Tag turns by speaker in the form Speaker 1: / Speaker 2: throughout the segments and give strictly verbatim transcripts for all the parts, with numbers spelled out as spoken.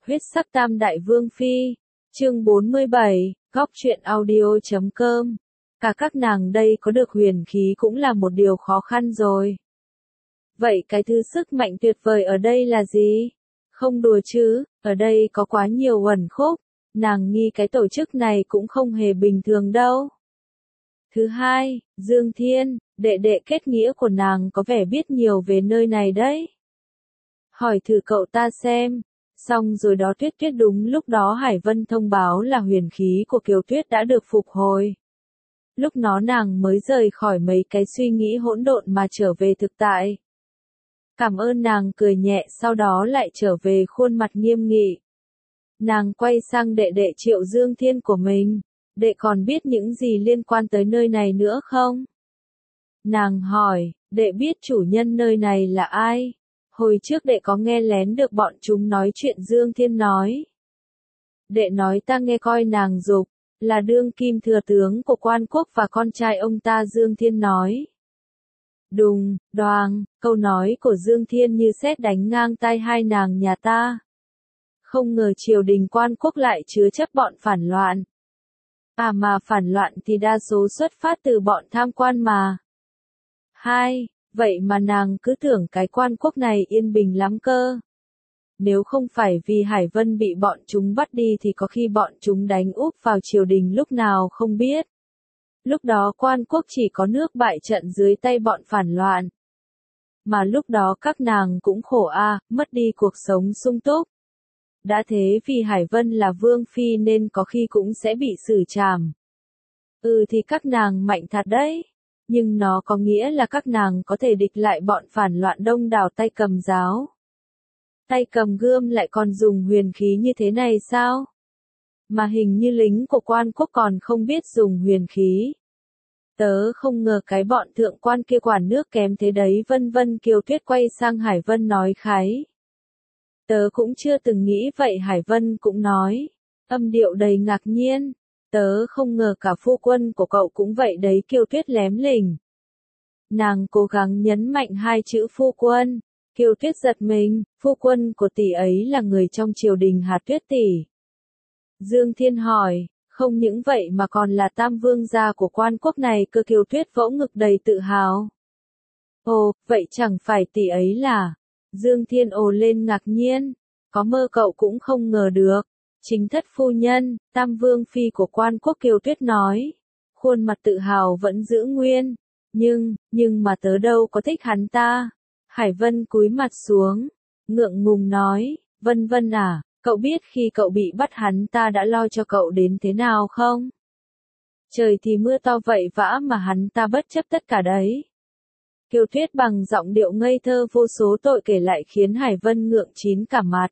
Speaker 1: Huyết sắc tam đại vương phi, chương bốn mươi bảy, góc truyện audio chấm com. Cả các nàng đây có được huyền khí cũng là một điều khó khăn rồi. Vậy cái thứ sức mạnh tuyệt vời ở đây là gì? Không đùa chứ, ở đây có quá nhiều uẩn khúc, nàng nghi cái tổ chức này cũng không hề bình thường đâu. Thứ hai, Dương Thiên, đệ đệ kết nghĩa của nàng có vẻ biết nhiều về nơi này đấy. Hỏi thử cậu ta xem. Xong rồi đó Tuyết Tuyết đúng lúc đó Hải Vân thông báo là huyền khí của Kiều Tuyết đã được phục hồi. Lúc nó nàng mới rời khỏi mấy cái suy nghĩ hỗn độn mà trở về thực tại. Cảm ơn nàng cười nhẹ sau đó lại trở về khuôn mặt nghiêm nghị. Nàng quay sang đệ đệ Triệu Dương Thiên của mình. Đệ còn biết những gì liên quan tới nơi này nữa không? Nàng hỏi, đệ biết chủ nhân nơi này là ai? Hồi trước đệ có nghe lén được bọn chúng nói chuyện Dương Thiên nói. Đệ nói ta nghe coi nàng dục, là đương kim thừa tướng của Quan Quốc và con trai ông ta Dương Thiên nói. Đùng, đoàng, câu nói của Dương Thiên như sét đánh ngang tai hai nàng nhà ta. Không ngờ triều đình Quan Quốc lại chứa chấp bọn phản loạn. À mà phản loạn thì đa số xuất phát từ bọn tham quan mà. Hai. Vậy mà nàng cứ tưởng cái Quan Quốc này yên bình lắm cơ. Nếu không phải vì Hải Vân bị bọn chúng bắt đi thì có khi bọn chúng đánh úp vào triều đình lúc nào không biết. Lúc đó Quan Quốc chỉ có nước bại trận dưới tay bọn phản loạn. Mà lúc đó các nàng cũng khổ a, à, mất đi cuộc sống sung túc. Đã thế vì Hải Vân là vương phi nên có khi cũng sẽ bị xử trảm. Ừ thì các nàng mạnh thật đấy. Nhưng nó có nghĩa là các nàng có thể địch lại bọn phản loạn đông đảo tay cầm giáo. Tay cầm gươm lại còn dùng huyền khí như thế này sao? Mà hình như lính của Quan Quốc còn không biết dùng huyền khí. Tớ không ngờ cái bọn thượng quan kia quản nước kém thế đấy. Vân vân. Kiều Tuyết quay sang Hải Vân nói khái. Tớ cũng chưa từng nghĩ vậy. Hải Vân cũng nói, âm điệu đầy ngạc nhiên. Tớ không ngờ cả phu quân của cậu cũng vậy đấy. Kiều Tuyết lém lỉnh. Nàng cố gắng nhấn mạnh hai chữ phu quân. Kiều Tuyết giật mình, phu quân của tỷ ấy là người trong triều đình hả Tuyết tỷ? Dương Thiên hỏi, không những vậy mà còn là tam vương gia của Quan Quốc này cơ. Kiều Tuyết vỗ ngực đầy tự hào. Ồ, vậy chẳng phải tỷ ấy là... Dương Thiên ồ lên ngạc nhiên, có mơ cậu cũng không ngờ được. Chính thất phu nhân, tam vương phi của Quan Quốc. Kiều Tuyết nói, khuôn mặt tự hào vẫn giữ nguyên, nhưng, nhưng mà tớ đâu có thích hắn ta. Hải Vân cúi mặt xuống, ngượng ngùng nói, Vân Vân à, cậu biết khi cậu bị bắt hắn ta đã lo cho cậu đến thế nào không? Trời thì mưa to vậy vã mà hắn ta bất chấp tất cả đấy. Kiều Tuyết bằng giọng điệu ngây thơ vô số tội kể lại khiến Hải Vân ngượng chín cả mặt.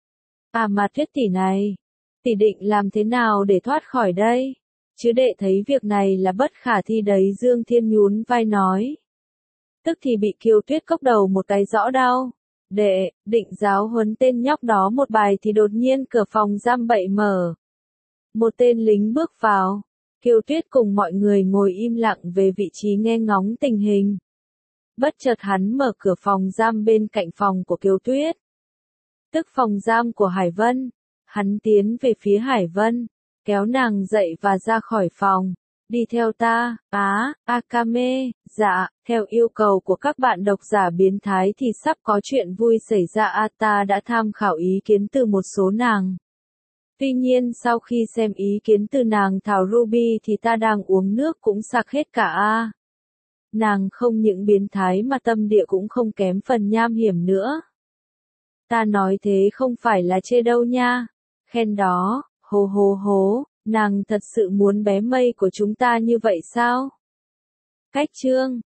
Speaker 1: À mà Tuyết tỷ này, tỷ định làm thế nào để thoát khỏi đây? Chứ đệ thấy việc này là bất khả thi đấy. Dương Thiên nhún vai nói. Tức thì bị Kiều Tuyết cốc đầu một cái rõ đau. Đệ, định giáo huấn tên nhóc đó một bài thì đột nhiên cửa phòng giam bậy mở. Một tên lính bước vào. Kiều Tuyết cùng mọi người ngồi im lặng về vị trí nghe ngóng tình hình. Bất chợt hắn mở cửa phòng giam bên cạnh phòng của Kiều Tuyết. Tức phòng giam của Hải Vân. Hắn tiến về phía Hải Vân, kéo nàng dậy và ra khỏi phòng. Đi theo ta. Á, Akame, dạ, theo yêu cầu của các bạn độc giả biến thái thì sắp có chuyện vui xảy ra. A ta đã tham khảo ý kiến từ một số nàng. Tuy nhiên sau khi xem ý kiến từ nàng Thảo Ruby thì ta đang uống nước cũng sặc hết cả a. Nàng không những biến thái mà tâm địa cũng không kém phần nham hiểm nữa. Ta nói thế không phải là chê đâu nha. Khen đó, hô hô hố, nàng thật sự muốn bé mây của chúng ta như vậy sao? Cách chương